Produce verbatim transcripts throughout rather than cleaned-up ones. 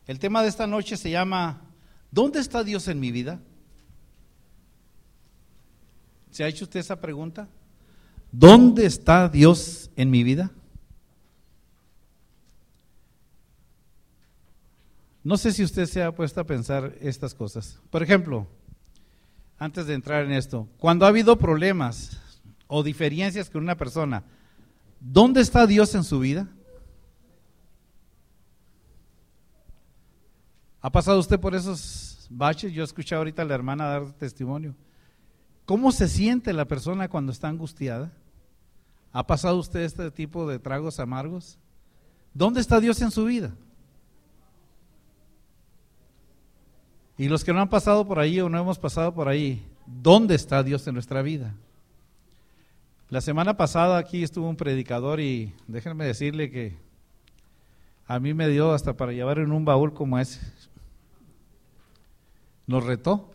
El tema de esta noche se llama ¿dónde está Dios en mi vida? ¿Se ha hecho usted esa pregunta? ¿Dónde está Dios en mi vida? No sé si usted se ha puesto a pensar estas cosas. Por ejemplo, antes de entrar en esto, cuando ha habido problemas o diferencias con una persona, ¿dónde está Dios en su vida? ¿Ha pasado usted por esos baches? Yo he escuchado ahorita a la hermana dar testimonio. ¿Cómo se siente la persona cuando está angustiada? ¿Ha pasado usted este tipo de tragos amargos? ¿Dónde está Dios en su vida? Y los que no han pasado por ahí o no hemos pasado por ahí, ¿dónde está Dios en nuestra vida? La semana pasada aquí estuvo un predicador y déjenme decirle que a mí me dio hasta para llevar en un baúl como ese. Nos retó.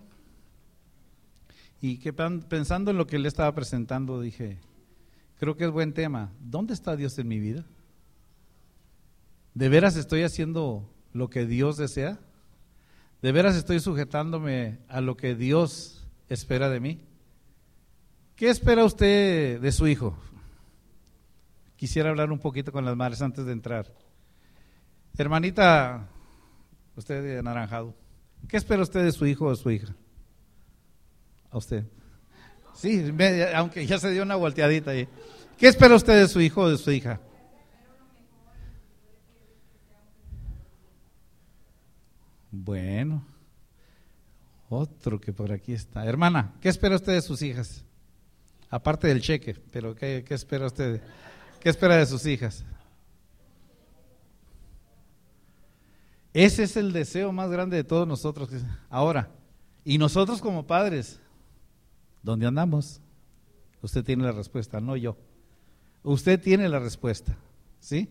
Y que pensando en lo que él estaba presentando, dije, creo que es buen tema. ¿Dónde está Dios en mi vida? ¿De veras estoy haciendo lo que Dios desea? ¿De veras estoy sujetándome a lo que Dios espera de mí? ¿Qué espera usted de su hijo? Quisiera hablar un poquito con las madres antes de entrar. Hermanita, usted de anaranjado, ¿qué espera usted de su hijo o de su hija? A usted. Sí, aunque ya se dio una volteadita ahí. ¿Qué espera usted de su hijo o de su hija? Bueno, otro que por aquí está. Hermana, ¿qué espera usted de sus hijas? Aparte del cheque, pero ¿qué, qué espera usted? ¿Qué espera de sus hijas? Ese es el deseo más grande de todos nosotros. Ahora, y nosotros como padres, ¿dónde andamos? Usted tiene la respuesta, no yo. Usted tiene la respuesta, ¿sí?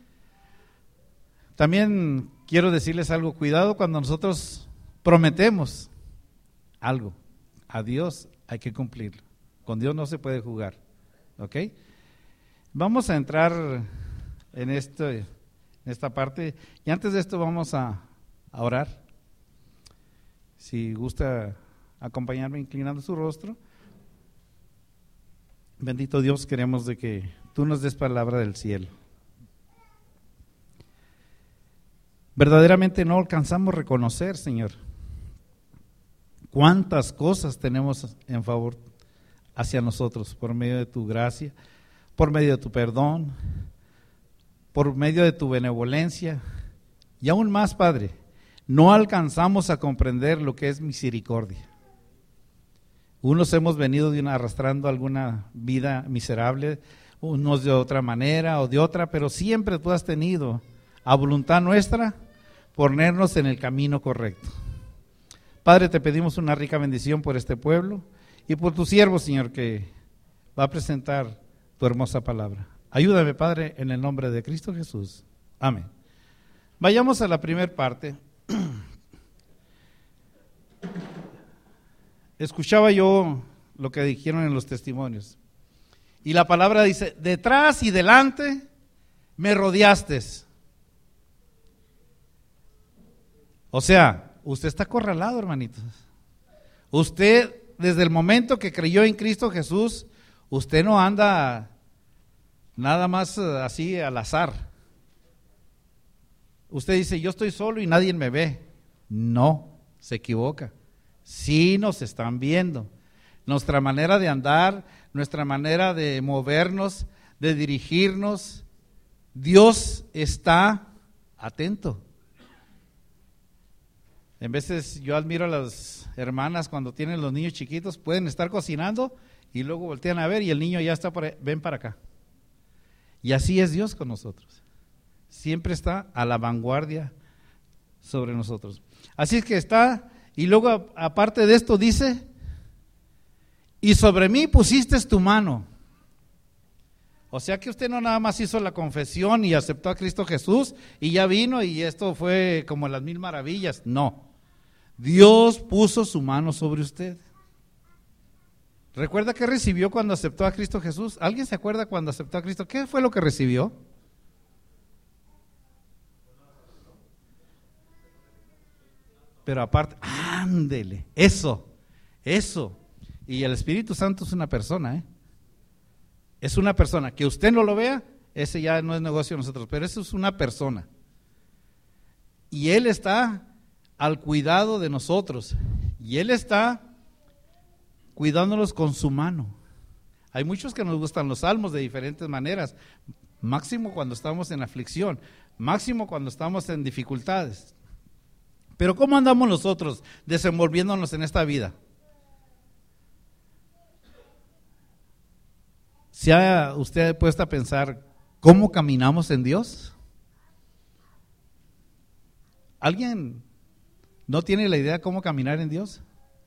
También quiero decirles algo, cuidado cuando nosotros prometemos algo, a Dios hay que cumplirlo, con Dios no se puede jugar, ¿ok? Vamos a entrar en, esto, en esta parte y antes de esto vamos a, a orar. Si gusta acompañarme inclinando su rostro. Bendito Dios, queremos de que tú nos des palabra del cielo. Verdaderamente no alcanzamos a reconocer, Señor, cuántas cosas tenemos en favor hacia nosotros por medio de tu gracia, por medio de tu perdón, por medio de tu benevolencia y aún más, Padre, no alcanzamos a comprender lo que es misericordia. Unos hemos venido de una, arrastrando alguna vida miserable, unos de otra manera o de otra, pero siempre tú has tenido a voluntad nuestra ponernos en el camino correcto. Padre, te pedimos una rica bendición por este pueblo y por tu siervo, Señor, que va a presentar tu hermosa palabra. Ayúdame, Padre, en el nombre de Cristo Jesús. Amén. Vayamos a la primera parte. Escuchaba yo lo que dijeron en los testimonios y la palabra dice, detrás y delante me rodeaste. O sea, usted está acorralado, hermanitos. Usted, desde el momento que creyó en Cristo Jesús, usted no anda nada más así al azar. Usted dice, yo estoy solo y nadie me ve. No, se equivoca. Sí nos están viendo. Nuestra manera de andar, nuestra manera de movernos, de dirigirnos, Dios está atento. En veces yo admiro a las hermanas cuando tienen los niños chiquitos, pueden estar cocinando y luego voltean a ver y el niño ya está por ahí, ven para acá. Y así es Dios con nosotros. Siempre está a la vanguardia sobre nosotros. Así es que está, y luego aparte de esto dice, y sobre mí pusiste tu mano. O sea que usted no nada más hizo la confesión y aceptó a Cristo Jesús y ya vino y esto fue como las mil maravillas. No. Dios puso su mano sobre usted. ¿Recuerda qué recibió cuando aceptó a Cristo Jesús? ¿Alguien se acuerda cuando aceptó a Cristo? ¿Qué fue lo que recibió? Pero aparte, ándele, eso, eso. Y el Espíritu Santo es una persona, ¿eh? Es una persona. Que usted no lo vea, ese ya no es negocio de nosotros, pero eso es una persona. Y Él está al cuidado de nosotros. Y Él está cuidándonos con su mano. Hay muchos que nos gustan los salmos de diferentes maneras. Máximo cuando estamos en aflicción, máximo cuando estamos en dificultades. Pero ¿cómo andamos nosotros desenvolviéndonos en esta vida? ¿Se ha usted puesto a pensar cómo caminamos en Dios? ¿Alguien no tiene la idea de cómo caminar en Dios?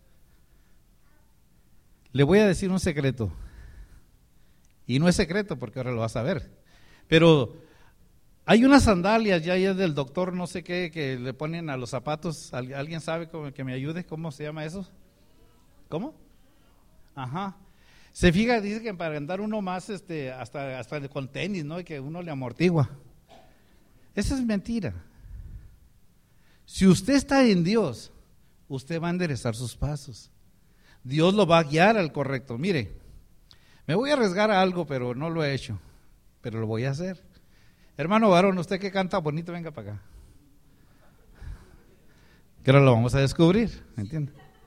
Le voy a decir un secreto. Y no es secreto porque ahora lo vas a ver. Pero hay unas sandalias ya, ya del doctor no sé qué que le ponen a los zapatos. ¿Alguien sabe cómo, que me ayude? ¿Cómo se llama eso? ¿Cómo? Ajá. Se fija, dice que para andar uno más, este, hasta, hasta con tenis, ¿no? Y que uno le amortigua. Esa es mentira. Si usted está en Dios, usted va a enderezar sus pasos. Dios lo va a guiar al correcto. Mire, me voy a arriesgar a algo, pero no lo he hecho, pero lo voy a hacer. Hermano varón, usted que canta bonito, venga para acá. Que ahora lo vamos a descubrir, ¿me entiende?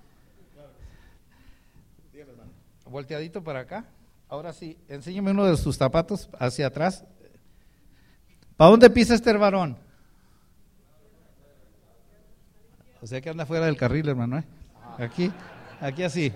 Volteadito para acá. Ahora sí, enséñeme uno de sus zapatos hacia atrás. ¿Para dónde pisa este varón? O sea que anda fuera del carril, hermano, ¿eh? Aquí, aquí así.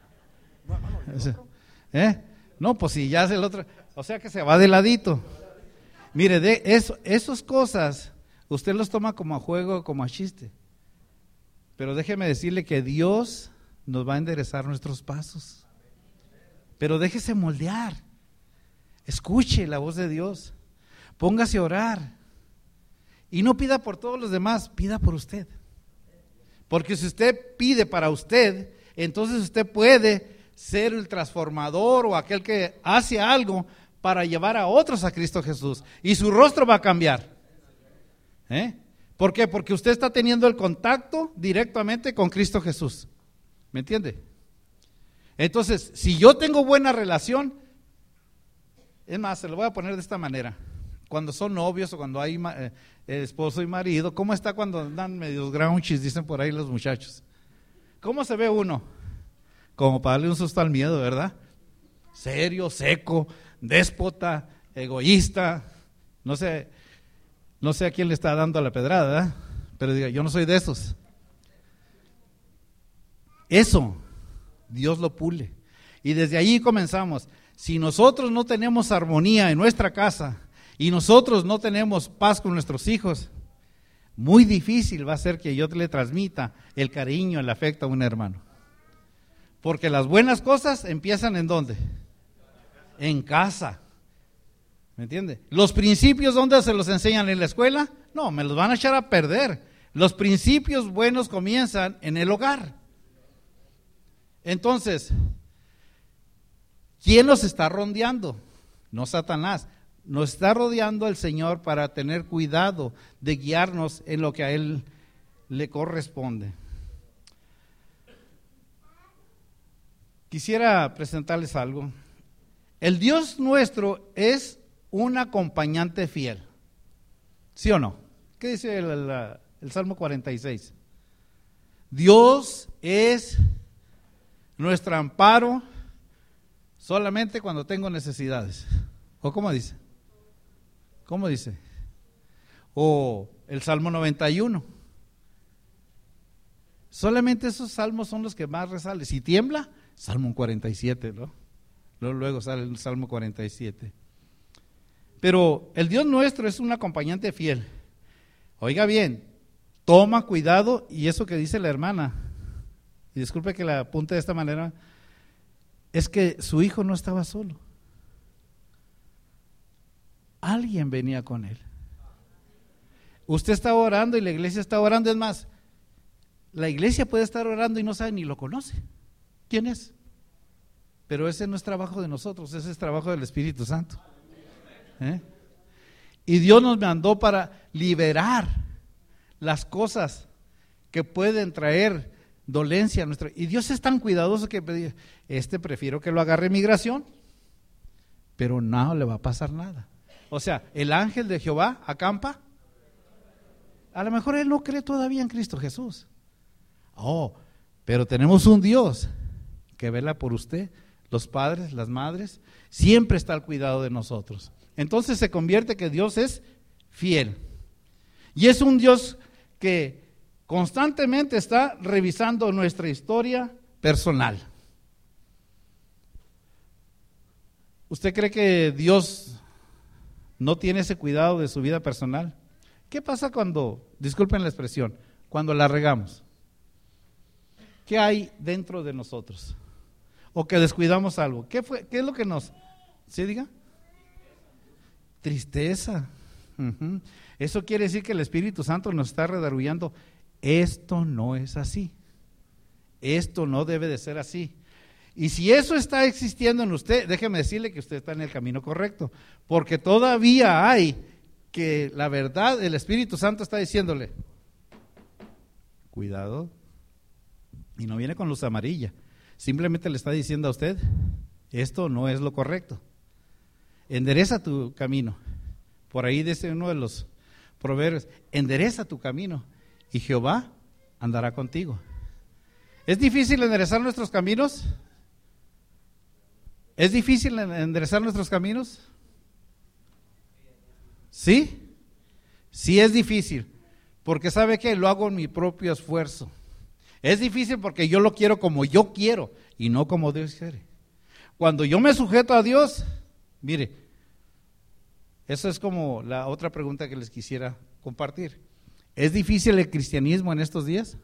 ¿Eh? No, pues si ya es el otro, o sea que se va de ladito. Mire, de eso, esas cosas, usted los toma como a juego, como a chiste. Pero déjeme decirle que Dios nos va a enderezar nuestros pasos. Pero déjese moldear. Escuche la voz de Dios. Póngase a orar. Y no pida por todos los demás, pida por usted. Porque si usted pide para usted, entonces usted puede ser el transformador o aquel que hace algo para llevar a otros a Cristo Jesús. Y su rostro va a cambiar. ¿Eh? ¿Por qué? Porque usted está teniendo el contacto directamente con Cristo Jesús. ¿Me entiende? Entonces, si yo tengo buena relación, es más, se lo voy a poner de esta manera. Cuando son novios o cuando hay eh, esposo y marido, ¿cómo está cuando andan medios grouchies, dicen por ahí los muchachos? ¿Cómo se ve uno? Como para darle un susto al miedo, ¿verdad? Serio, seco, déspota, egoísta, no sé, no sé a quién le está dando la pedrada, ¿verdad? Pero diga, yo no soy de esos. Eso, Dios lo pule. Y desde ahí comenzamos. Si nosotros no tenemos armonía en nuestra casa y nosotros no tenemos paz con nuestros hijos, muy difícil va a ser que yo le transmita el cariño, el afecto a un hermano. Porque las buenas cosas empiezan ¿en dónde? En casa. ¿Me entiende? Los principios, ¿dónde se los enseñan? ¿En la escuela? No, me los van a echar a perder. Los principios buenos comienzan en el hogar. Entonces, ¿quién nos está rodeando? No Satanás. Nos está rodeando el Señor para tener cuidado de guiarnos en lo que a Él le corresponde. Quisiera presentarles algo. El Dios nuestro es un acompañante fiel. ¿Sí o no? ¿Qué dice el, el, el Salmo cuarenta y seis? Dios es nuestro amparo solamente cuando tengo necesidades. ¿O cómo dice? ¿Cómo dice? O el Salmo noventa y uno. Solamente esos salmos son los que más resalen. Si tiembla, Salmo cuarenta y siete, ¿no? Luego, luego sale el Salmo cuarenta y siete. Pero el Dios nuestro es un acompañante fiel. Oiga bien, toma cuidado, y eso que dice la hermana, y disculpe que la apunte de esta manera, es que su hijo no estaba solo. Alguien venía con él. Usted está orando y la iglesia está orando. Es más, la iglesia puede estar orando y no sabe ni lo conoce. ¿Quién es? Pero ese no es trabajo de nosotros, ese es trabajo del Espíritu Santo. ¿Eh? Y Dios nos mandó para liberar las cosas que pueden traer dolencia a nuestra. Y Dios es tan cuidadoso que este prefiero que lo agarre migración, pero no le va a pasar nada. O sea, el ángel de Jehová acampa. A lo mejor él no cree todavía en Cristo Jesús. Oh, pero tenemos un Dios que vela por usted, los padres, las madres, siempre está al cuidado de nosotros. Entonces se convierte que Dios es fiel. Y es un Dios que constantemente está revisando nuestra historia personal. ¿Usted cree que Dios no tiene ese cuidado de su vida personal? ¿Qué pasa cuando, disculpen la expresión, cuando la regamos? ¿Qué hay dentro de nosotros? O que descuidamos algo. ¿Qué fue? ¿Qué es lo que nos? ¿Sí diga? Tristeza. Uh-huh. Eso quiere decir que el Espíritu Santo nos está redarguyendo. Esto no es así. Esto no debe de ser así. Y si eso está existiendo en usted, déjeme decirle que usted está en el camino correcto. Porque todavía hay que la verdad, el Espíritu Santo está diciéndole, cuidado. Y no viene con luz amarilla. Simplemente le está diciendo a usted, esto no es lo correcto. Endereza tu camino. Por ahí dice uno de los proverbios, endereza tu camino y Jehová andará contigo. ¿Es difícil enderezar nuestros caminos? ¿Es difícil enderezar nuestros caminos? ¿Sí? Sí es difícil, porque ¿sabe qué? Lo hago en mi propio esfuerzo. Es difícil porque yo lo quiero como yo quiero y no como Dios quiere. Cuando yo me sujeto a Dios, mire, eso es como la otra pregunta que les quisiera compartir. ¿Es difícil el cristianismo en estos días?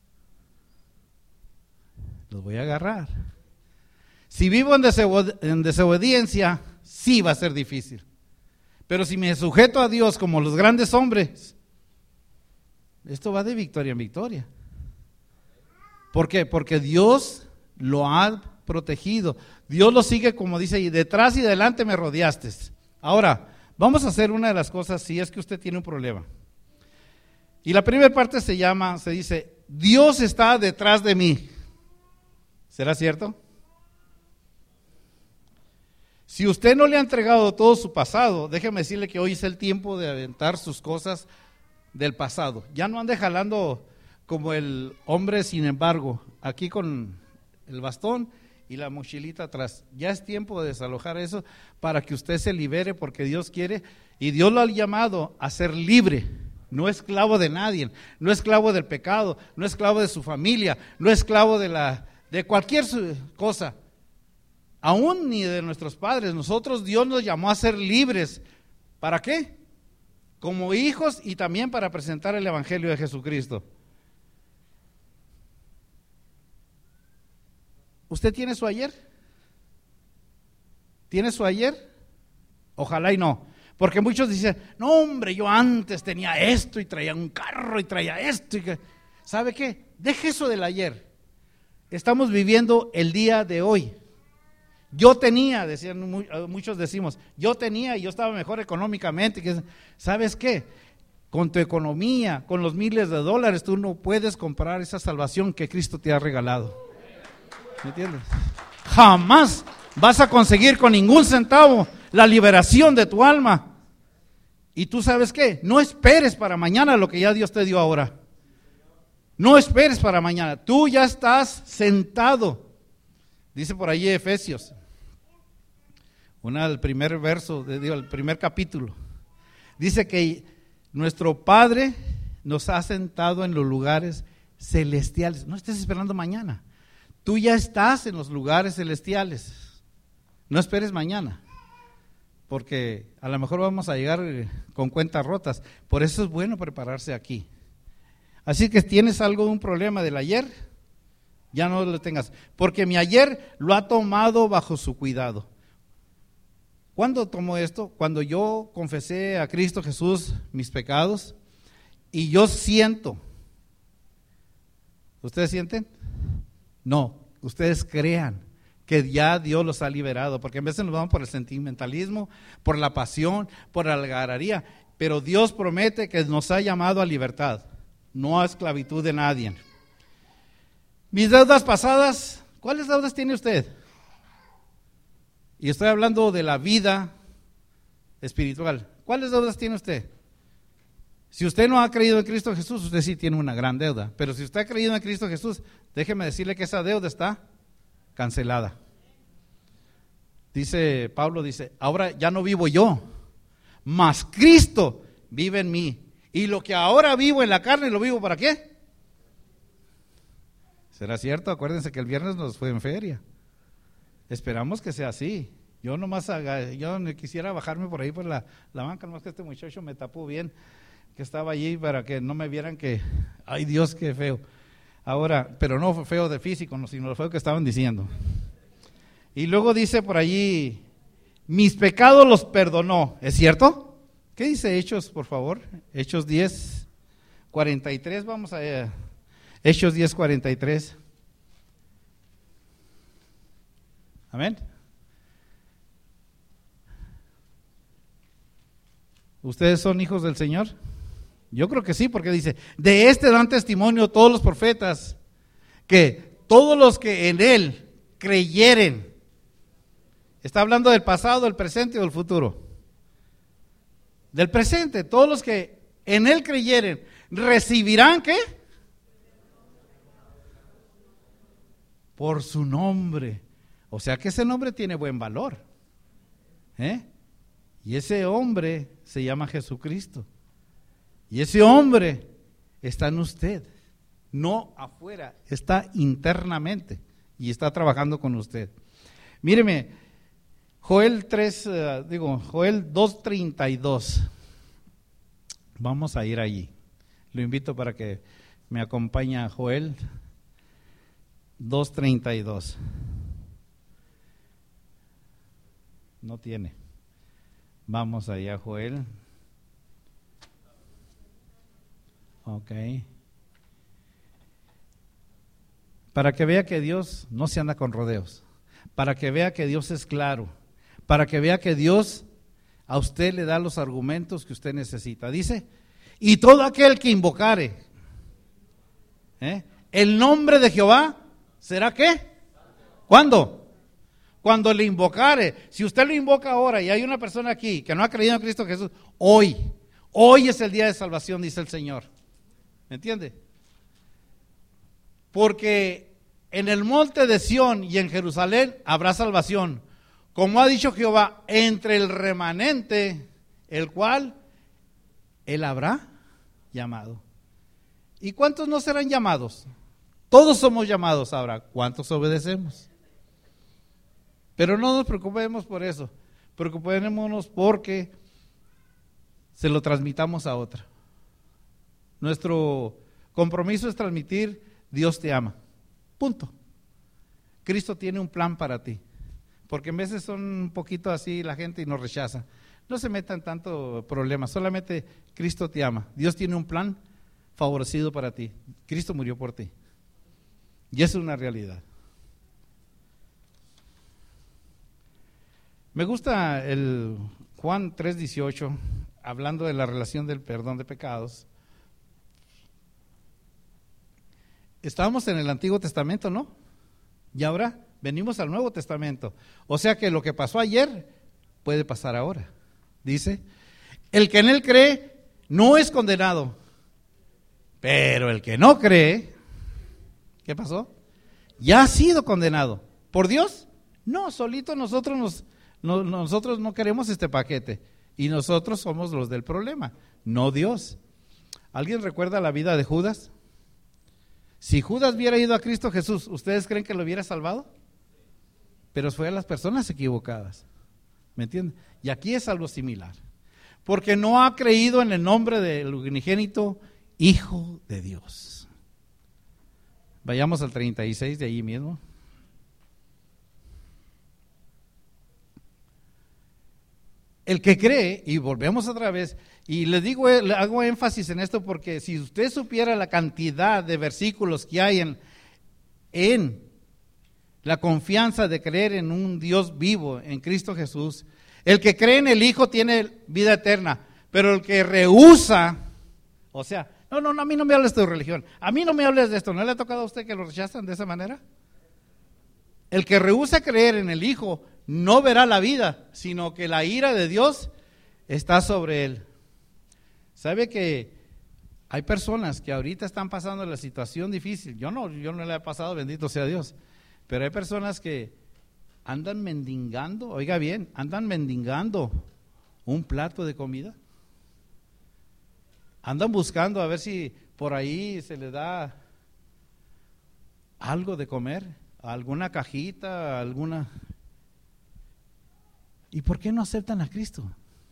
Los voy a agarrar. Si vivo en, desobed- en desobediencia, sí va a ser difícil. Pero si me sujeto a Dios como los grandes hombres, esto va de victoria en victoria. ¿Por qué? Porque Dios lo ha protegido. Dios lo sigue, como dice ahí, detrás y delante me rodeaste. Ahora, vamos a hacer una de las cosas si es que usted tiene un problema. Y la primera parte se llama, se dice, Dios está detrás de mí. ¿Será cierto? Si usted no le ha entregado todo su pasado, déjeme decirle que hoy es el tiempo de aventar sus cosas del pasado. Ya no ande jalando como el hombre, sin embargo, aquí con el bastón y la mochilita atrás. Ya es tiempo de desalojar eso para que usted se libere, porque Dios quiere, y Dios lo ha llamado a ser libre, no esclavo de nadie, no esclavo del pecado, no esclavo de su familia, no esclavo de, la, de cualquier cosa, aún ni de nuestros padres. Nosotros, Dios nos llamó a ser libres. ¿Para qué? Como hijos y también para presentar el Evangelio de Jesucristo. ¿Usted tiene su ayer? ¿Tiene su ayer? Ojalá y no. Porque muchos dicen, no hombre, yo antes tenía esto y traía un carro y traía esto. Y que... ¿Sabe qué? Deje eso del ayer. Estamos viviendo el día de hoy. Yo tenía, decían muchos decimos, yo tenía y yo estaba mejor económicamente. ¿Sabes qué? Con tu economía, con los miles de dólares, tú no puedes comprar esa salvación que Cristo te ha regalado. ¿Me entiendes? Jamás vas a conseguir con ningún centavo la liberación de tu alma. Y tú sabes qué, no esperes para mañana lo que ya Dios te dio ahora. No esperes para mañana, tú ya estás sentado. Dice por ahí Efesios, una del primer verso, digo, el primer capítulo. Dice que nuestro Padre nos ha sentado en los lugares celestiales. No estés esperando mañana. Tú ya estás en los lugares celestiales. No esperes mañana, porque a lo mejor vamos a llegar con cuentas rotas. Por eso es bueno prepararse aquí. Así que tienes algo, un problema del ayer, ya no lo tengas, porque mi ayer lo ha tomado bajo su cuidado. ¿Cuándo tomó esto? Cuando yo confesé a Cristo Jesús mis pecados y yo siento. ¿Ustedes sienten? No, ustedes crean que ya Dios los ha liberado, porque a veces nos vamos por el sentimentalismo, por la pasión, por la algarabía, pero Dios promete que nos ha llamado a libertad. no a esclavitud de nadie. Mis deudas pasadas, ¿cuáles deudas tiene usted? Y estoy hablando de la vida espiritual. ¿Cuáles deudas tiene usted? Si usted no ha creído en Cristo Jesús, usted sí tiene una gran deuda. Pero si usted ha creído en Cristo Jesús, déjeme decirle que esa deuda está cancelada. Dice Pablo, dice, ahora ya no vivo yo, mas Cristo vive en mí. Y lo que ahora vivo en la carne, ¿lo vivo para qué? ¿Será cierto? Acuérdense que el viernes nos fue en feria. Esperamos que sea así. Yo nomás haga, yo quisiera bajarme por ahí por la, la banca, nomás que este muchacho me tapó bien, que estaba allí para que no me vieran que, ay Dios, qué feo. Ahora, pero no feo de físico, no, sino lo feo que estaban diciendo. Y luego dice por allí, mis pecados los perdonó, ¿es cierto? ¿Qué dice Hechos, por favor? Hechos diez, cuarenta y tres, vamos a eh, Hechos diez, cuarenta y tres. Amén. ¿Ustedes son hijos del Señor? Yo creo que sí, porque dice, de este dan testimonio todos los profetas, que todos los que en Él creyeren, está hablando del pasado, del presente o del futuro. Del presente, todos los que en Él creyeren, recibirán, ¿qué? Por su nombre. O sea que ese nombre tiene buen valor. ¿Eh? Y ese hombre se llama Jesucristo. Y ese hombre está en usted, no afuera, está internamente y está trabajando con usted. Míreme, Joel tres, uh, digo, Joel dos treinta y dos. Vamos a ir allí. Lo invito para que me acompañe a Joel dos treinta y dos. No tiene. Vamos allá, Joel. Ok. Para que vea que Dios no se anda con rodeos. Para que vea que Dios es claro. Para que vea que Dios a usted le da los argumentos que usted necesita. Dice, y todo aquel que invocare ¿eh? el nombre de Jehová, ¿será qué? ¿Cuándo? Cuando le invocare. Si usted lo invoca ahora y hay una persona aquí que no ha creído en Cristo Jesús, hoy, hoy es el día de salvación, dice el Señor. ¿Me entiende? Porque en el monte de Sión y en Jerusalén habrá salvación, como ha dicho Jehová, entre el remanente, el cual Él habrá llamado. ¿Y cuántos no serán llamados? Todos somos llamados ahora. ¿Cuántos obedecemos? Pero no nos preocupemos por eso. Preocupémonos porque se lo transmitamos a otra. Nuestro compromiso es transmitir, Dios te ama. Punto. Cristo tiene un plan para ti. Porque en veces son un poquito así la gente y nos rechaza. No se metan tanto problemas, solamente Cristo te ama. Dios tiene un plan favorecido para ti. Cristo murió por ti. Y eso es una realidad. Me gusta el Juan tres dieciocho, hablando de la relación del perdón de pecados. Estábamos en el Antiguo Testamento, ¿no? Y ahora venimos al Nuevo Testamento. O sea que lo que pasó ayer puede pasar ahora. Dice, el que en Él cree no es condenado, pero el que no cree, ¿qué pasó? Ya ha sido condenado. ¿Por Dios? No, solito nosotros nos, no, nosotros no queremos este paquete y nosotros somos los del problema, no Dios. ¿Alguien recuerda la vida de Judas? Si Judas hubiera ido a Cristo Jesús, ¿ustedes creen que lo hubiera salvado? Pero fue a las personas equivocadas, ¿me entienden? Y aquí es algo similar, porque no ha creído en el nombre del unigénito Hijo de Dios. Vayamos al treinta y seis de ahí mismo. El que cree, y volvemos otra vez, y les digo, le hago énfasis en esto porque si usted supiera la cantidad de versículos que hay en, en la confianza de creer en un Dios vivo, en Cristo Jesús, el que cree en el Hijo tiene vida eterna, pero el que rehúsa, o sea, No, no, no, a mí no me hables de tu religión, a mí no me hables de esto. ¿No le ha tocado a usted que lo rechazan de esa manera? El que rehúsa creer en el Hijo no verá la vida, sino que la ira de Dios está sobre él. ¿Sabe que hay personas que ahorita están pasando la situación difícil? Yo no, yo no le he pasado, bendito sea Dios. Pero hay personas que andan mendigando, oiga bien, andan mendigando un plato de comida. Andan buscando a ver si por ahí se les da algo de comer, alguna cajita, alguna... ¿Y por qué no aceptan a Cristo?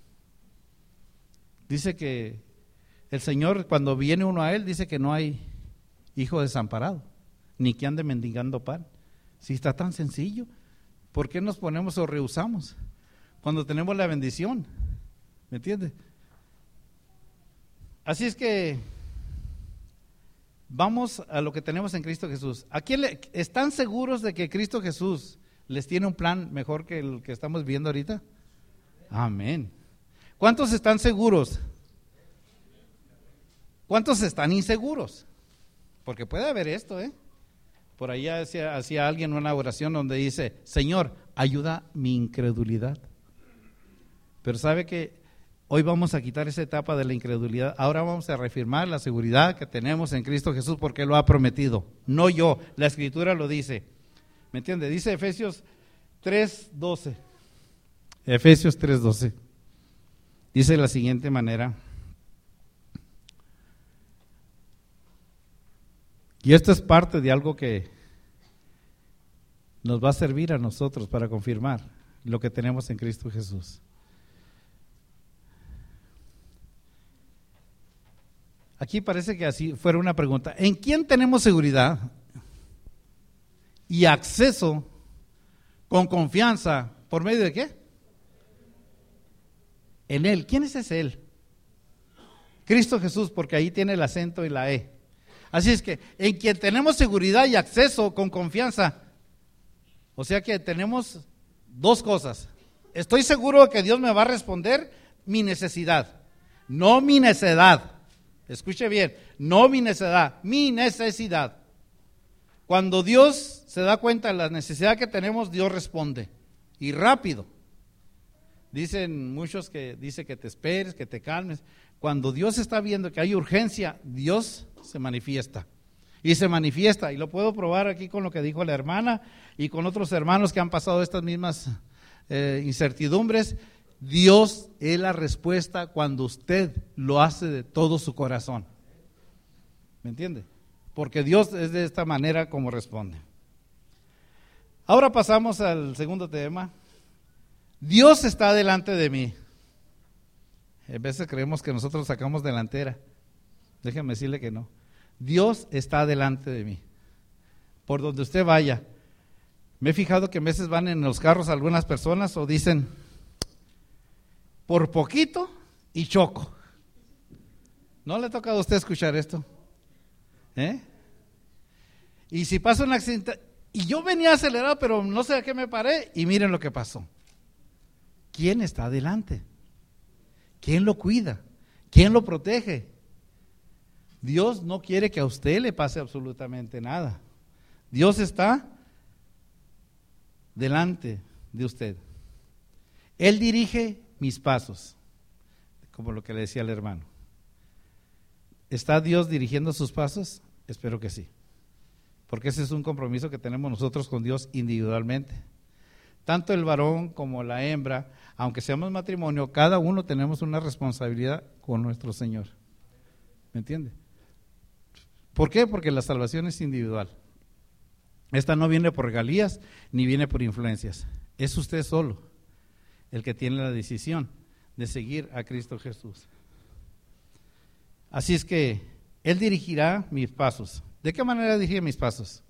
Dice que el Señor, cuando viene uno a Él, dice que no hay hijo desamparado, ni que ande mendigando pan. Si está tan sencillo, ¿por qué nos ponemos o rehusamos cuando tenemos la bendición? ¿Me entiende? Así es que vamos a lo que tenemos en Cristo Jesús. ¿A quién le, están seguros de que Cristo Jesús les tiene un plan mejor que el que estamos viendo ahorita? Amén. ¿Cuántos están seguros? ¿Cuántos están inseguros? Porque puede haber esto, ¿eh? Por ahí hacía, hacía alguien una oración donde dice: Señor, ayuda mi incredulidad. Pero sabe que hoy vamos a quitar esa etapa de la incredulidad. Ahora vamos a reafirmar la seguridad que tenemos en Cristo Jesús, porque Él lo ha prometido. No yo, la Escritura lo dice. ¿Me entiende? Dice Efesios tres doce. Efesios tres doce. Dice de la siguiente manera. Y esto es parte de algo que nos va a servir a nosotros para confirmar lo que tenemos en Cristo Jesús. Aquí parece que así fuera una pregunta. ¿En quién tenemos seguridad y acceso con confianza? ¿Por medio de qué? En Él. ¿Quién es ese Él? Cristo Jesús, porque ahí tiene el acento y la E. Así es que en quien tenemos seguridad y acceso con confianza. O sea que tenemos dos cosas. Estoy seguro de que Dios me va a responder mi necesidad, no mi necedad. Escuche bien, no mi necedad, mi necesidad. Cuando Dios se da cuenta de la necesidad que tenemos, Dios responde, y rápido. Dicen muchos que dice que te esperes, que te calmes. Cuando Dios está viendo que hay urgencia, Dios se manifiesta. Y se manifiesta, y lo puedo probar aquí con lo que dijo la hermana y con otros hermanos que han pasado estas mismas eh, incertidumbres. Dios es la respuesta cuando usted lo hace de todo su corazón. ¿Me entiende? Porque Dios es de esta manera como responde. Ahora pasamos al segundo tema. Dios está delante de mí. A veces creemos que nosotros sacamos delantera. Déjeme decirle que no. Dios está delante de mí. Por donde usted vaya. Me he fijado que a veces van en los carros algunas personas o dicen: por poquito y choco. ¿No le ha tocado a usted escuchar esto? ¿Eh? Y si pasa un accidente, y yo venía acelerado, pero no sé a qué me paré, y miren lo que pasó. ¿Quién está adelante? ¿Quién lo cuida? ¿Quién lo protege? Dios no quiere que a usted le pase absolutamente nada. Dios está delante de usted. Él dirige mis pasos, como lo que le decía al hermano. ¿Está Dios dirigiendo sus pasos? Espero que sí, porque ese es un compromiso que tenemos nosotros con Dios individualmente. Tanto el varón como la hembra, aunque seamos matrimonio, cada uno tenemos una responsabilidad con nuestro Señor. ¿Me entiende? ¿Por qué? Porque la salvación es individual. Esta no viene por regalías ni viene por influencias. Es usted solo el que tiene la decisión de seguir a Cristo Jesús. Así es que Él dirigirá mis pasos. ¿De qué manera dirige mis pasos?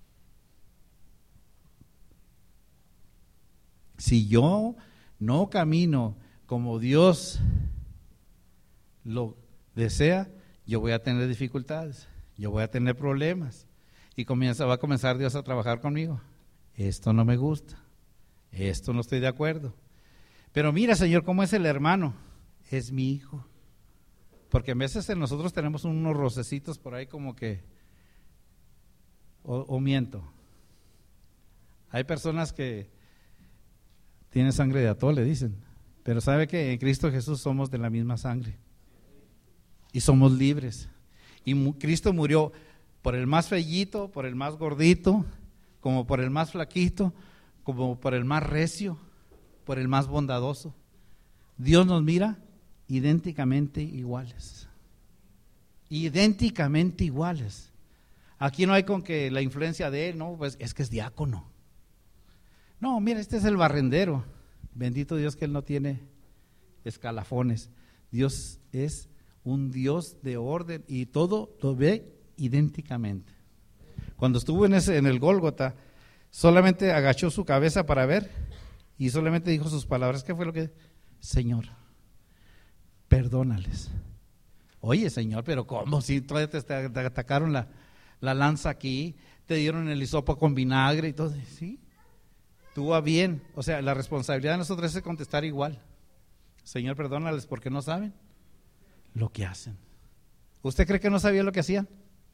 Si yo no camino como Dios lo desea, yo voy a tener dificultades, yo voy a tener problemas, y comienza, va a comenzar Dios a trabajar conmigo. Esto no me gusta, esto no estoy de acuerdo. Pero mira, Señor, ¿cómo es el hermano? Es mi hijo. Porque a veces en nosotros tenemos unos rocecitos por ahí como que, o, o miento. Hay personas que tienen sangre de atole, dicen, pero sabe que en Cristo Jesús somos de la misma sangre y somos libres. Y mu- Cristo murió por el más fellito, por el más gordito, como por el más flaquito, como por el más recio, por el más bondadoso. Dios nos mira idénticamente iguales, idénticamente iguales. Aquí no hay con que la influencia de él, no, pues es que es diácono. No, mira, este es el barrendero. Bendito Dios que él no tiene escalafones. Dios es un Dios de orden y todo lo ve idénticamente. Cuando estuvo en, ese, en el Gólgota, solamente agachó su cabeza para ver y solamente dijo sus palabras. ¿Qué fue lo que? Señor, perdónales. Oye, Señor, pero ¿cómo? Si todavía te, te atacaron la, la lanza aquí, te dieron el hisopo con vinagre y todo. ¿Sí? Tú va bien. O sea, la responsabilidad de nosotros es contestar igual. Señor, perdónales porque no saben lo que hacen. ¿Usted cree que no sabía lo que hacían?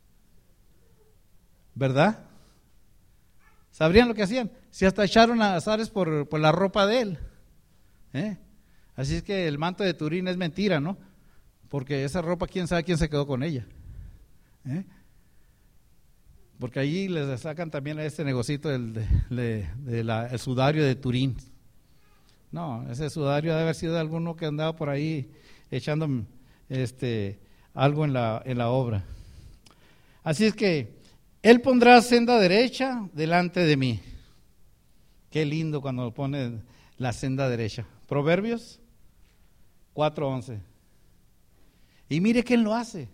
¿Verdad? ¿Sabrían lo que hacían? Si hasta echaron a azares por, por la ropa de él. ¿Eh? Así es que el manto de Turín es mentira, ¿no? Porque esa ropa, quién sabe quién se quedó con ella. ¿Eh? Porque allí les sacan también a este negocito del de, de, de la, el sudario de Turín. No, ese sudario debe haber sido de alguno que andaba por ahí echando este, algo en la, en la obra. Así es que él pondrá senda derecha delante de mí. Qué lindo cuando pone la senda derecha. Proverbios cuatro once. Y mire quién lo hace.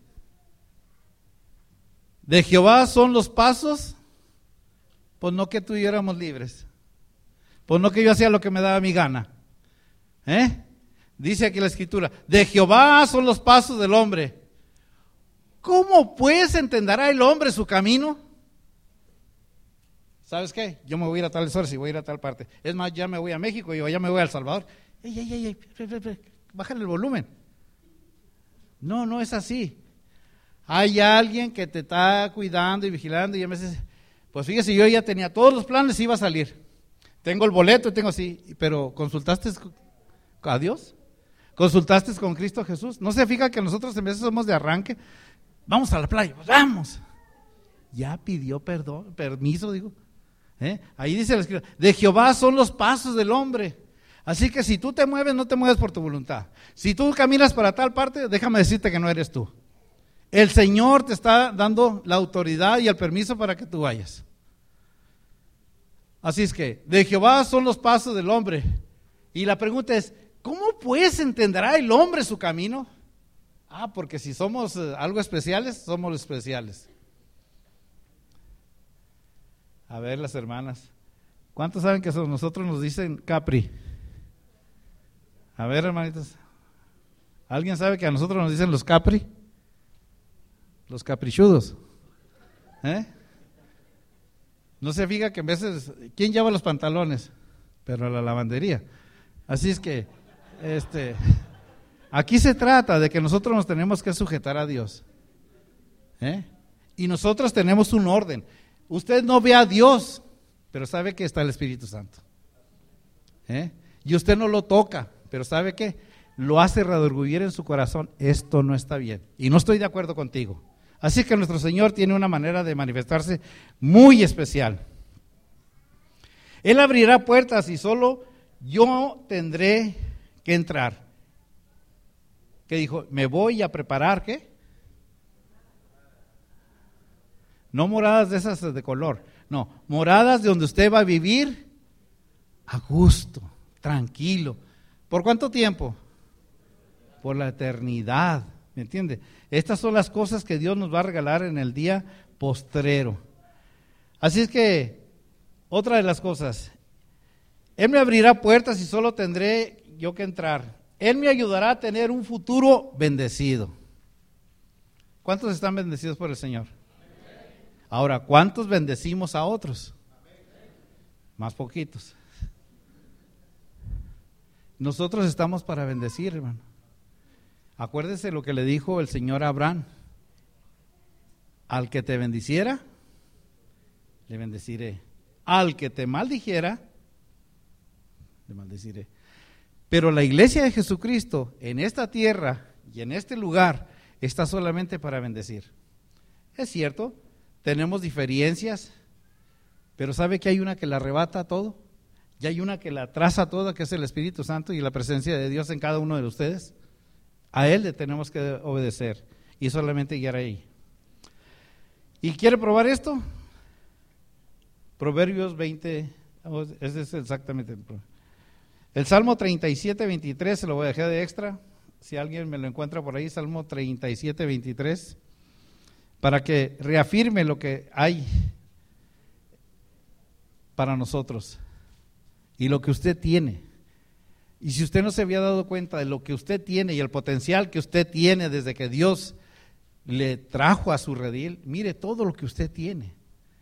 De Jehová son los pasos, pues no que tú y yo éramos libres, pues no que yo hacía lo que me daba mi gana. ¿Eh? Dice aquí la escritura, de Jehová son los pasos del hombre. ¿Cómo pues entenderá el hombre su camino? ¿Sabes qué? Yo me voy a ir a tales horas y voy a ir a tal parte. Es más, ya me voy a México y ya me voy a El Salvador. Ey, ey, ey, ey, bájale el volumen. No, no es así. Hay alguien que te está cuidando y vigilando y a veces, pues fíjese, yo ya tenía todos los planes y iba a salir. Tengo el boleto, tengo así, pero ¿consultaste a Dios? ¿Consultaste con Cristo Jesús? ¿No se fija que nosotros en veces somos de arranque? Vamos a la playa, pues vamos. Ya pidió perdón, permiso, digo. ¿Eh? Ahí dice la escritura, de Jehová son los pasos del hombre. Así que si tú te mueves, no te mueves por tu voluntad. Si tú caminas para tal parte, déjame decirte que no eres tú. El Señor te está dando la autoridad y el permiso para que tú vayas. Así es que, de Jehová son los pasos del hombre. Y la pregunta es, ¿cómo pues entenderá el hombre su camino? Ah, porque si somos eh, algo especiales, somos los especiales. A ver, las hermanas, ¿cuántos saben que son? Nosotros nos dicen Capri? A ver, hermanitas, ¿alguien sabe que a nosotros nos dicen los Capri? Los caprichudos. ¿Eh? No se fija que en veces, ¿quién lleva los pantalones? Pero a la lavandería. Así es que, este, aquí se trata de que nosotros nos tenemos que sujetar a Dios. ¿Eh? Y nosotros tenemos un orden. Usted no ve a Dios, pero sabe que está el Espíritu Santo. ¿Eh? Y usted no lo toca, pero sabe que lo hace redarguir en su corazón. Esto no está bien. Y no estoy de acuerdo contigo. Así que nuestro Señor tiene una manera de manifestarse muy especial. Él abrirá puertas y solo yo tendré que entrar. ¿Qué dijo? Me voy a preparar, ¿qué? No moradas de esas de color, no, moradas de donde usted va a vivir a gusto, tranquilo. ¿Por cuánto tiempo? Por la eternidad, ¿me entiende? Estas son las cosas que Dios nos va a regalar en el día postrero. Así es que, otra de las cosas, Él me abrirá puertas y solo tendré yo que entrar. Él me ayudará a tener un futuro bendecido. ¿Cuántos están bendecidos por el Señor? Ahora, ¿cuántos bendecimos a otros? Más poquitos. Nosotros estamos para bendecir, hermano. Acuérdese lo que le dijo el Señor a Abraham: al que te bendiciera, le bendeciré; al que te maldijera, le maldeciré. Pero la iglesia de Jesucristo en esta tierra y en este lugar está solamente para bendecir. Es cierto, tenemos diferencias, pero ¿sabe que hay una que la arrebata todo? Y hay una que la traza toda, que es el Espíritu Santo y la presencia de Dios en cada uno de ustedes. A Él le tenemos que obedecer y solamente guiar ahí. ¿Y quiere probar esto? Proverbios veinte, ese es exactamente el problema. El Salmo treinta y siete, veintitrés, se lo voy a dejar de extra, si alguien me lo encuentra por ahí, Salmo treinta y siete, veintitrés, para que reafirme lo que hay para nosotros y lo que usted tiene. Y si usted no se había dado cuenta de lo que usted tiene y el potencial que usted tiene desde que Dios le trajo a su redil, mire todo lo que usted tiene.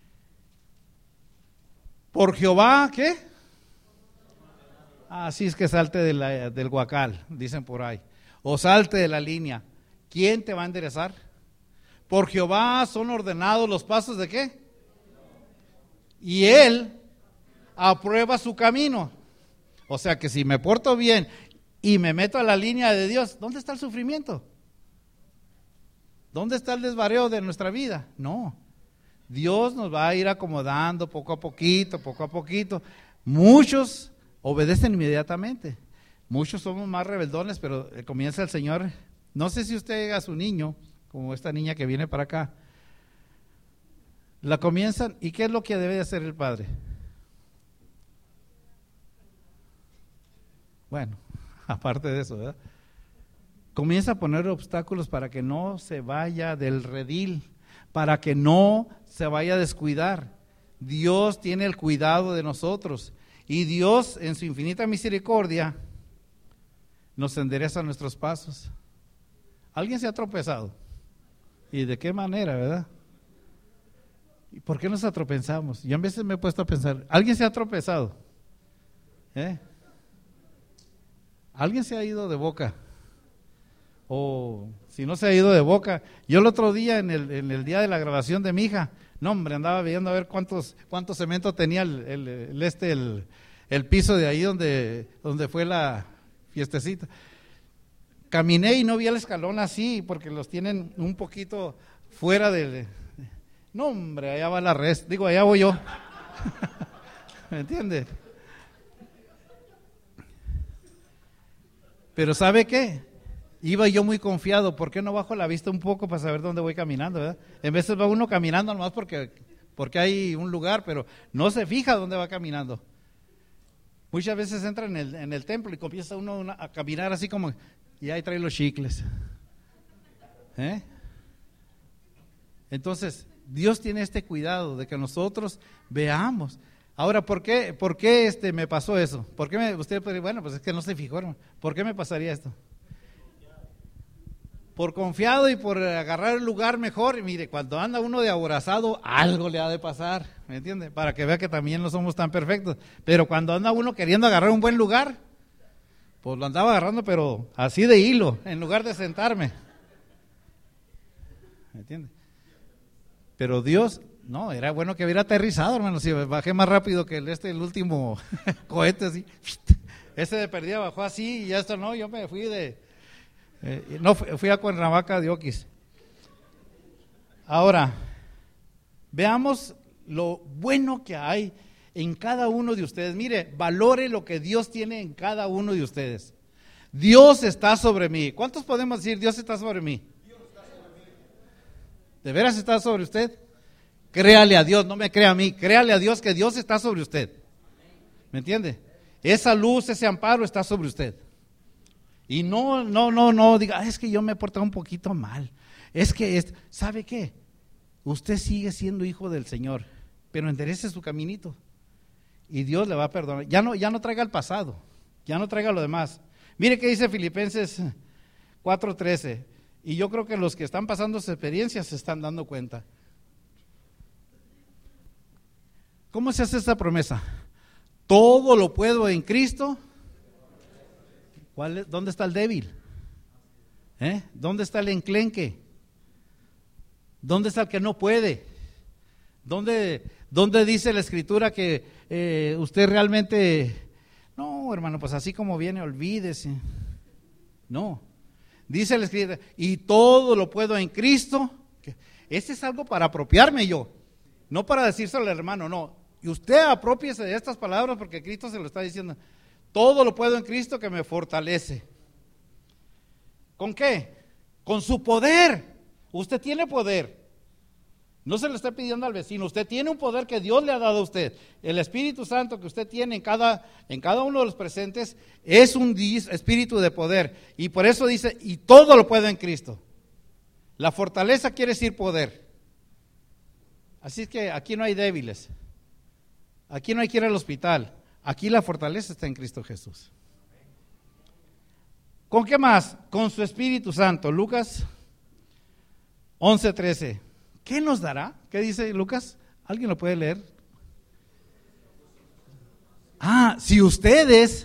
Por Jehová, ¿qué? Así es que salte de la, del guacal, dicen por ahí, o salte de la línea. ¿Quién te va a enderezar? Por Jehová son ordenados los pasos de ¿qué? Y Él aprueba su camino. O sea que si me porto bien y me meto a la línea de Dios, ¿dónde está el sufrimiento? ¿Dónde está el desvareo de nuestra vida? No, Dios nos va a ir acomodando poco a poquito, poco a poquito. Muchos obedecen inmediatamente, muchos somos más rebeldones, pero comienza el Señor. No sé si usted a su niño, como esta niña que viene para acá, la comienzan, ¿y qué es lo que debe de hacer el padre? Bueno, aparte de eso, ¿verdad? Comienza a poner obstáculos para que no se vaya del redil, para que no se vaya a descuidar. Dios tiene el cuidado de nosotros y Dios en su infinita misericordia nos endereza nuestros pasos. ¿Alguien se ha tropezado? ¿Y de qué manera, verdad? ¿Y por qué nos atropezamos? Yo a veces me he puesto a pensar, ¿alguien se ha tropezado? ¿Eh? ¿Alguien se ha ido de boca? O si no se ha ido de boca, yo el otro día en el, en el día de la grabación de mi hija, no hombre, andaba viendo a ver cuántos cuánto cemento tenía el, el, el este el, el piso de ahí donde, donde fue la fiestecita. Caminé y no vi el escalón así, porque los tienen un poquito fuera del... No hombre, allá va la res, digo, allá voy yo. ¿Me entiende? Pero ¿sabe qué? Iba yo muy confiado, ¿por qué no bajo la vista un poco para saber dónde voy caminando, verdad? En veces va uno caminando nomás porque, porque hay un lugar, pero no se fija dónde va caminando. Muchas veces entra en el, en el templo y comienza uno una, a caminar así como, y ahí trae los chicles. ¿Eh? Entonces, Dios tiene este cuidado de que nosotros veamos. Ahora, ¿por qué, por qué este, me pasó eso? ¿Por qué me, usted puede decir, bueno, pues es que no se fijó, hermano. ¿Por qué me pasaría esto? Por confiado y por agarrar el lugar mejor. Y mire, cuando anda uno de aborazado, algo le ha de pasar, ¿me entiende? Para que vea que también no somos tan perfectos. Pero cuando anda uno queriendo agarrar un buen lugar, pues lo andaba agarrando, pero así de hilo, en lugar de sentarme. ¿Me entiende? Pero Dios, no, era bueno que hubiera aterrizado, hermano. Si bajé más rápido que el, este, el último cohete, así. Ese de perdida bajó así y ya esto no, yo me fui de... Eh, no, fui a Cuernavaca de Oquis. Ahora, veamos lo bueno que hay en cada uno de ustedes. Mire, valore lo que Dios tiene en cada uno de ustedes. Dios está sobre mí. ¿Cuántos podemos decir Dios está sobre mí? Dios está sobre mí. ¿De veras está sobre usted? Créale a Dios, no me crea a mí. Créale a Dios que Dios está sobre usted. ¿Me entiende? Esa luz, ese amparo está sobre usted. Y no, no, no, no, diga, es que yo me he portado un poquito mal. Es que, es, ¿sabe qué? Usted sigue siendo hijo del Señor, pero enderece su caminito y Dios le va a perdonar. Ya no, ya no traiga el pasado, ya no traiga lo demás. Mire qué dice Filipenses cuatro trece, y yo creo que los que están pasando esa experiencia se están dando cuenta. ¿Cómo se hace esta promesa? Todo lo puedo en Cristo. ¿Cuál es? ¿Dónde está el débil? ¿Eh? ¿Dónde está el enclenque? ¿Dónde está el que no puede? ¿Dónde, dónde dice la Escritura que eh, usted realmente, no, hermano, pues así como viene, olvídese? No, dice la Escritura, y todo lo puedo en Cristo. Este es algo para apropiarme yo, no para decírselo al hermano, no. Y usted aprópiese de estas palabras porque Cristo se lo está diciendo. Todo lo puedo en Cristo que me fortalece. ¿Con qué? Con su poder. Usted tiene poder. No se le está pidiendo al vecino. Usted tiene un poder que Dios le ha dado a usted. El Espíritu Santo que usted tiene en cada, en cada uno de los presentes es un espíritu de poder. Y por eso dice, y todo lo puedo en Cristo. La fortaleza quiere decir poder. Así es que aquí no hay débiles. Aquí no hay que ir al hospital. Aquí la fortaleza está en Cristo Jesús. ¿Con qué más? Con su Espíritu Santo. Lucas once trece. ¿Qué nos dará? ¿Qué dice Lucas? ¿Alguien lo puede leer? Ah, si ustedes,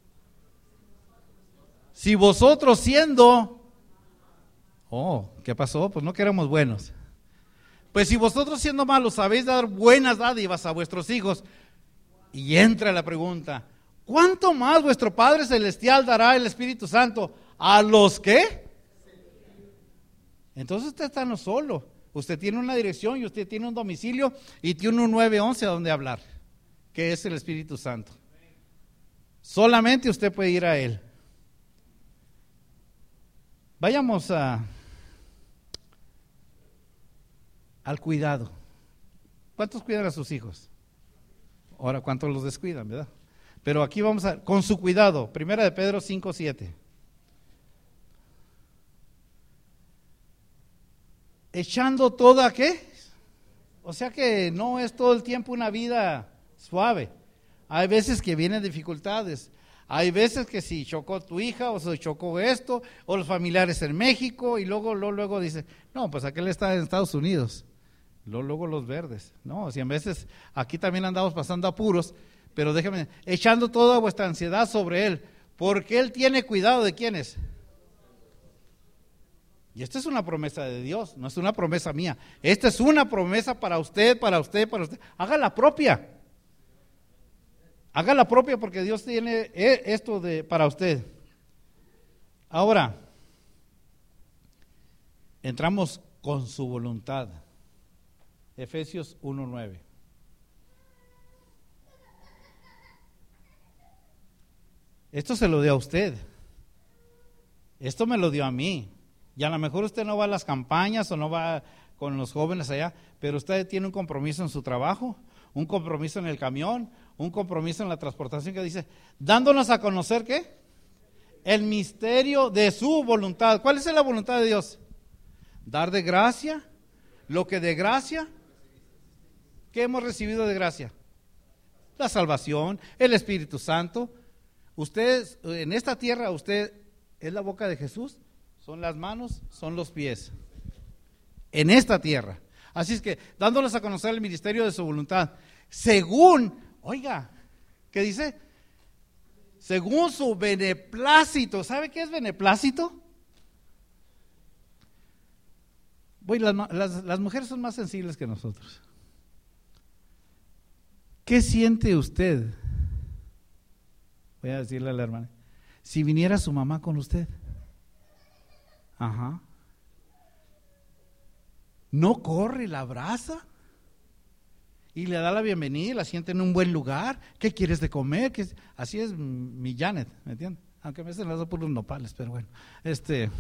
si vosotros siendo, oh, ¿qué pasó? Pues no que éramos buenos. Pues si vosotros siendo malos sabéis dar buenas dádivas a vuestros hijos, y entra la pregunta, ¿cuánto más vuestro Padre Celestial dará el Espíritu Santo a los que? Entonces usted está no solo. Usted tiene una dirección y usted tiene un domicilio y tiene un nueve once a donde hablar, que es el Espíritu Santo. Solamente usted puede ir a Él. Vayamos a, al cuidado. ¿Cuántos cuidan a sus hijos? Ahora, ¿cuántos los descuidan, verdad? Pero aquí vamos a, con su cuidado, Primera de Pedro cinco siete. Echando toda, ¿qué? O sea que no es todo el tiempo una vida suave. Hay veces que vienen dificultades. Hay veces que si chocó tu hija o se chocó esto, o los familiares en México, y luego, luego, luego dice, no, pues aquel está en Estados Unidos. Luego, luego los verdes. No, si a veces aquí también andamos pasando apuros, pero déjame, echando toda vuestra ansiedad sobre Él, porque Él tiene cuidado de quiénes. Y esta es una promesa de Dios, no es una promesa mía. Esta es una promesa para usted, para usted, para usted. Haga la propia. Haga la propia porque Dios tiene esto de, para usted. Ahora, entramos con su voluntad. Efesios uno nueve. Esto se lo dio a usted. Esto me lo dio a mí. Y a lo mejor usted no va a las campañas o no va con los jóvenes allá, pero usted tiene un compromiso en su trabajo, un compromiso en el camión, un compromiso en la transportación que dice, dándonos a conocer ¿qué? El misterio de su voluntad. ¿Cuál es la voluntad de Dios? Dar de gracia, lo que de gracia, ¿qué hemos recibido de gracia? La salvación, el Espíritu Santo. Usted, en esta tierra, usted es la boca de Jesús. Son las manos, son los pies, en esta tierra. Así es que, dándoles a conocer el ministerio de su voluntad, según, oiga, ¿qué dice? Según su beneplácito. ¿Sabe qué es beneplácito? Voy, las, las, las mujeres son más sensibles que nosotros. ¿Qué siente usted? Voy a decirle a la hermana, si viniera su mamá con usted. Ajá. No corre, la abraza y le da la bienvenida y la siente en un buen lugar. ¿Qué quieres de comer? ¿Qué es? Así es mi Janet, ¿me entiendes? Aunque me hacen las dos por los nopales, pero bueno. Este,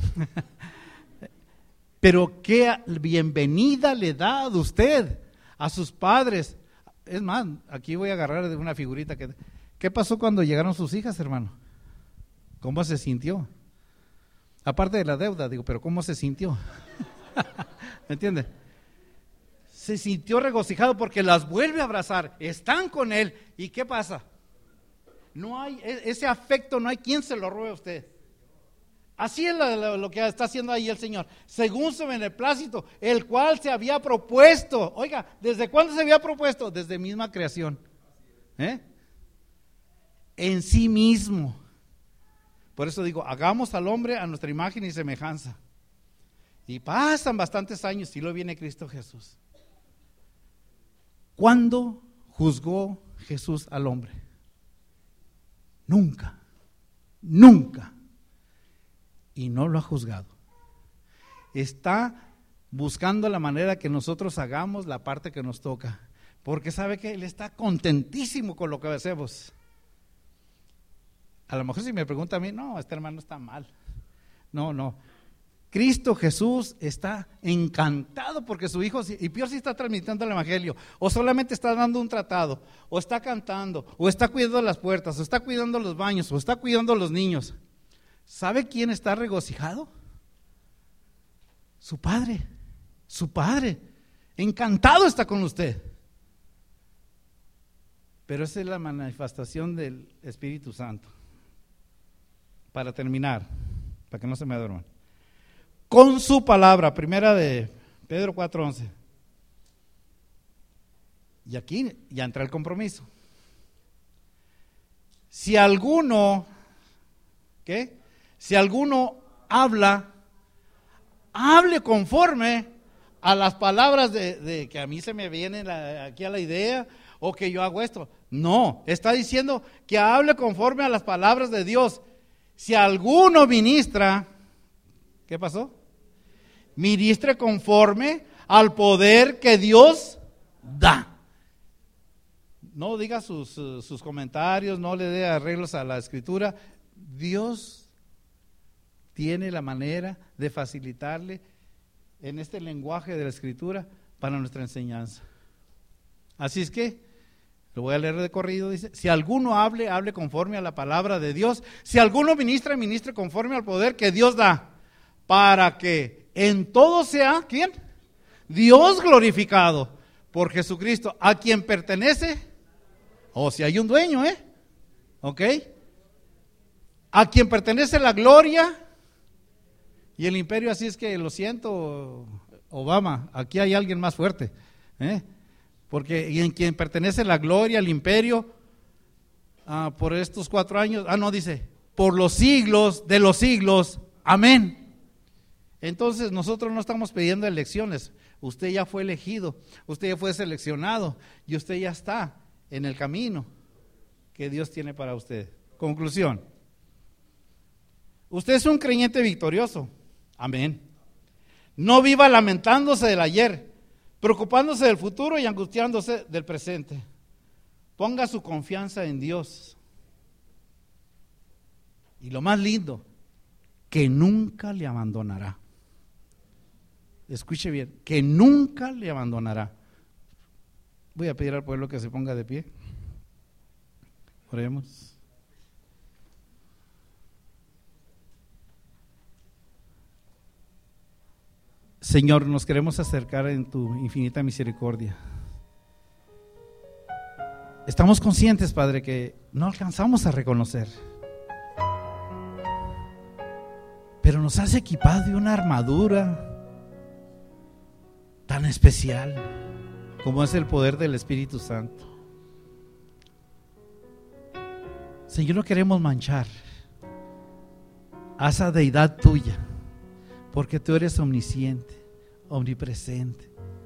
pero qué bienvenida le da a usted a sus padres. Es más, aquí voy a agarrar de una figurita que. ¿Qué pasó cuando llegaron sus hijas, hermano? ¿Cómo se sintió? Aparte de la deuda, digo, pero ¿cómo se sintió? ¿Me entiende? Se sintió regocijado porque las vuelve a abrazar, están con él. ¿Y qué pasa? No hay, ese afecto no hay quien se lo robe a usted. Así es lo, lo, lo que está haciendo ahí el Señor, según su beneplácito, el cual se había propuesto. Oiga, ¿desde cuándo se había propuesto? Desde misma creación. ¿Eh? En sí mismo. Por eso digo, hagamos al hombre a nuestra imagen y semejanza. Y pasan bastantes años y luego viene Cristo Jesús. ¿Cuándo juzgó Jesús al hombre? Nunca, nunca. Y no lo ha juzgado. Está buscando la manera que nosotros hagamos la parte que nos toca. Porque sabe que Él está contentísimo con lo que hacemos. A lo mejor si me pregunta a mí, no, este hermano está mal. No, no. Cristo Jesús está encantado porque su hijo, y peor si está transmitiendo el evangelio, o solamente está dando un tratado, o está cantando, o está cuidando las puertas, o está cuidando los baños, o está cuidando a los niños. ¿Sabe quién está regocijado? Su padre, su padre, encantado está con usted. Pero esa es la manifestación del Espíritu Santo. Para terminar, para que no se me duerman. Con su palabra, primera de Pedro cuatro once. Y aquí ya entra el compromiso. Si alguno, ¿qué? Si alguno habla, hable conforme a las palabras de, de que a mí se me viene la, aquí a la idea, o que yo hago esto. No, está diciendo que hable conforme a las palabras de Dios. Si alguno ministra, ¿qué pasó? Ministre conforme al poder que Dios da. No diga sus, sus comentarios, no le dé arreglos a la escritura. Dios tiene la manera de facilitarle en este lenguaje de la escritura para nuestra enseñanza. Así es que, lo voy a leer de corrido, dice, si alguno hable, hable conforme a la palabra de Dios. Si alguno ministra, ministre conforme al poder que Dios da, para que en todo sea, ¿quién? Dios glorificado por Jesucristo, a quien pertenece, o si hay un dueño, ¿eh? ¿Ok? A quien pertenece la gloria y el imperio. Así es que lo siento, Obama, aquí hay alguien más fuerte, ¿eh? Porque y en quien pertenece la gloria, el imperio, ah, por estos cuatro años, ah no, dice, por los siglos de los siglos, amén. Entonces nosotros no estamos pidiendo elecciones, usted ya fue elegido, usted ya fue seleccionado y usted ya está en el camino que Dios tiene para usted. Conclusión, usted es un creyente victorioso, amén. No viva lamentándose del ayer, preocupándose del futuro y angustiándose del presente. Ponga su confianza en Dios. Y lo más lindo, que nunca le abandonará. Escuche bien, que nunca le abandonará. Voy a pedir al pueblo que se ponga de pie. Oremos. Señor, nos queremos acercar en tu infinita misericordia. Estamos conscientes, Padre, que no alcanzamos a reconocer, pero nos has equipado de una armadura tan especial como es el poder del Espíritu Santo. Señor, no queremos manchar a esa deidad tuya, porque tú eres omnisciente, omnipresente.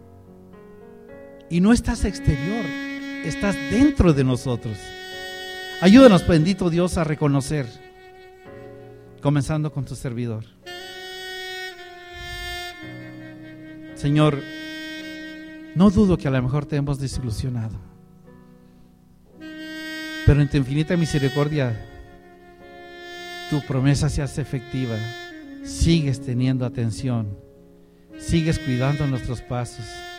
Y no estás exterior, estás dentro de nosotros. Ayúdanos, bendito Dios, a reconocer, comenzando con tu servidor. Señor, no dudo que a lo mejor te hemos desilusionado, pero en tu infinita misericordia, tu promesa se hace efectiva. Sigues teniendo atención, sigues cuidando nuestros pasos.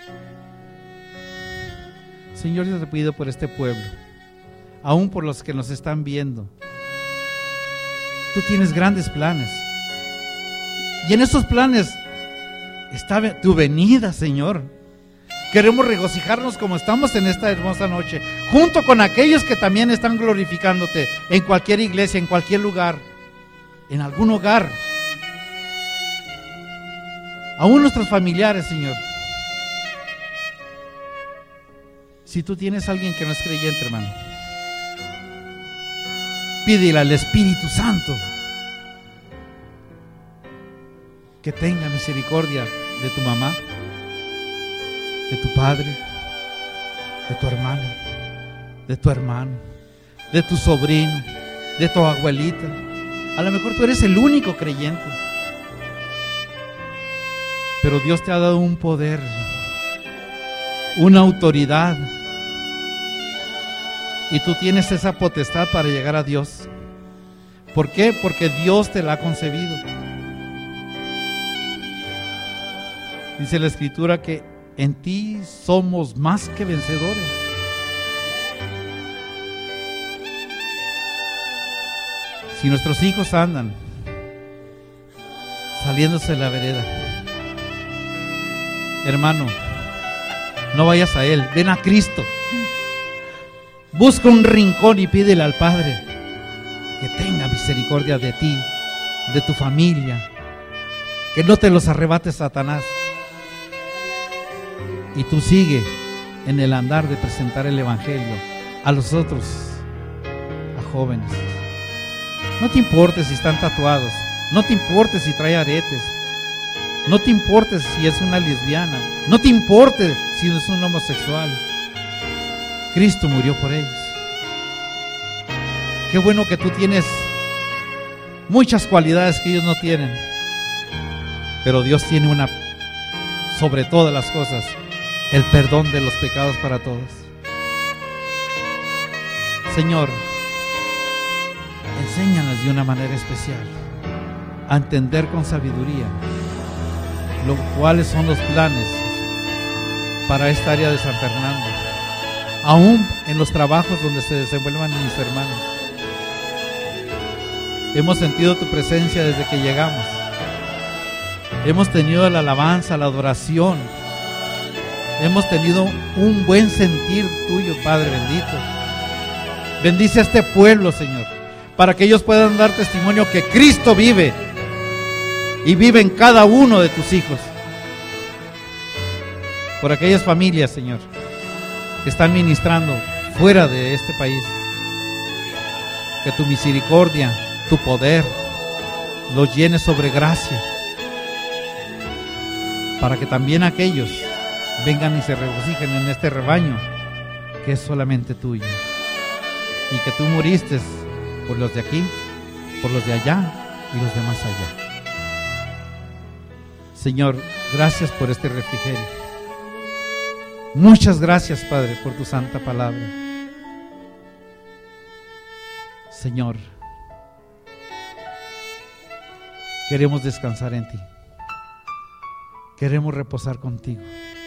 Señor, yo te pido por este pueblo, aún por los que nos están viendo. Tú tienes grandes planes, y en esos planes está tu venida, Señor. Queremos regocijarnos como estamos en esta hermosa noche, junto con aquellos que también están glorificándote en cualquier iglesia, en cualquier lugar, en algún hogar, aún nuestros familiares, Señor. Si tú tienes a alguien que no es creyente, hermano, pídele al Espíritu Santo que tenga misericordia de tu mamá, de tu padre, de tu hermana, de tu hermano, de tu sobrino, de tu abuelita. A lo mejor tú eres el único creyente, pero Dios te ha dado un poder, una autoridad, y tú tienes esa potestad para llegar a Dios. ¿Por qué? Porque Dios te la ha concebido. Dice la Escritura que en ti somos más que vencedores. Si nuestros hijos andan saliéndose de la vereda, hermano, no vayas a Él, ven a Cristo. Busca un rincón y pídele al Padre que tenga misericordia de ti, de tu familia, que no te los arrebate Satanás. Y tú sigue en el andar de presentar el Evangelio a los otros, a jóvenes. No te importe si están tatuados, no te importe si trae aretes, no te importe si es una lesbiana, no te importe si es un homosexual. Cristo murió por ellos. Qué bueno que tú tienes muchas cualidades que ellos no tienen, pero Dios tiene una, sobre todas las cosas, el perdón de los pecados para todos. Señor, enséñanos de una manera especial a entender con sabiduría lo cuáles son los planes para esta área de San Fernando, aún en los trabajos donde se desenvuelvan mis hermanos. Hemos sentido tu presencia desde que llegamos. Hemos tenido la alabanza, la adoración. Hemos tenido un buen sentir tuyo, Padre bendito. Bendice a este pueblo, Señor, para que ellos puedan dar testimonio que Cristo vive y vive en cada uno de tus hijos. Por aquellas familias, Señor, que están ministrando fuera de este país, que tu misericordia, tu poder los llene sobre gracia, para que también aquellos vengan y se regocijen en este rebaño que es solamente tuyo, y que tú moriste por los de aquí, por los de allá y los de más allá. Señor, gracias por este refrigerio. Muchas gracias, Padre, por tu santa palabra. Señor, queremos descansar en ti. Queremos reposar contigo.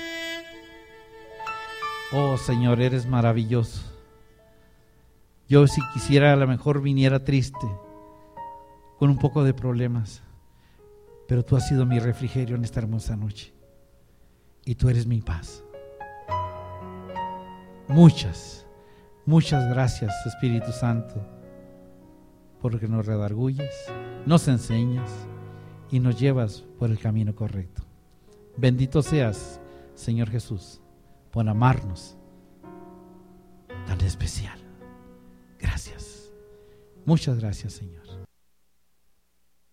Oh, Señor, eres maravilloso. Yo, si quisiera, a lo mejor viniera triste, con un poco de problemas, pero tú has sido mi refrigerio en esta hermosa noche, y tú eres mi paz. Muchas, muchas gracias, Espíritu Santo, porque nos redarguyes, nos enseñas y nos llevas por el camino correcto. Bendito seas, Señor Jesús, por amarnos tan especial. Gracias. Muchas gracias, Señor.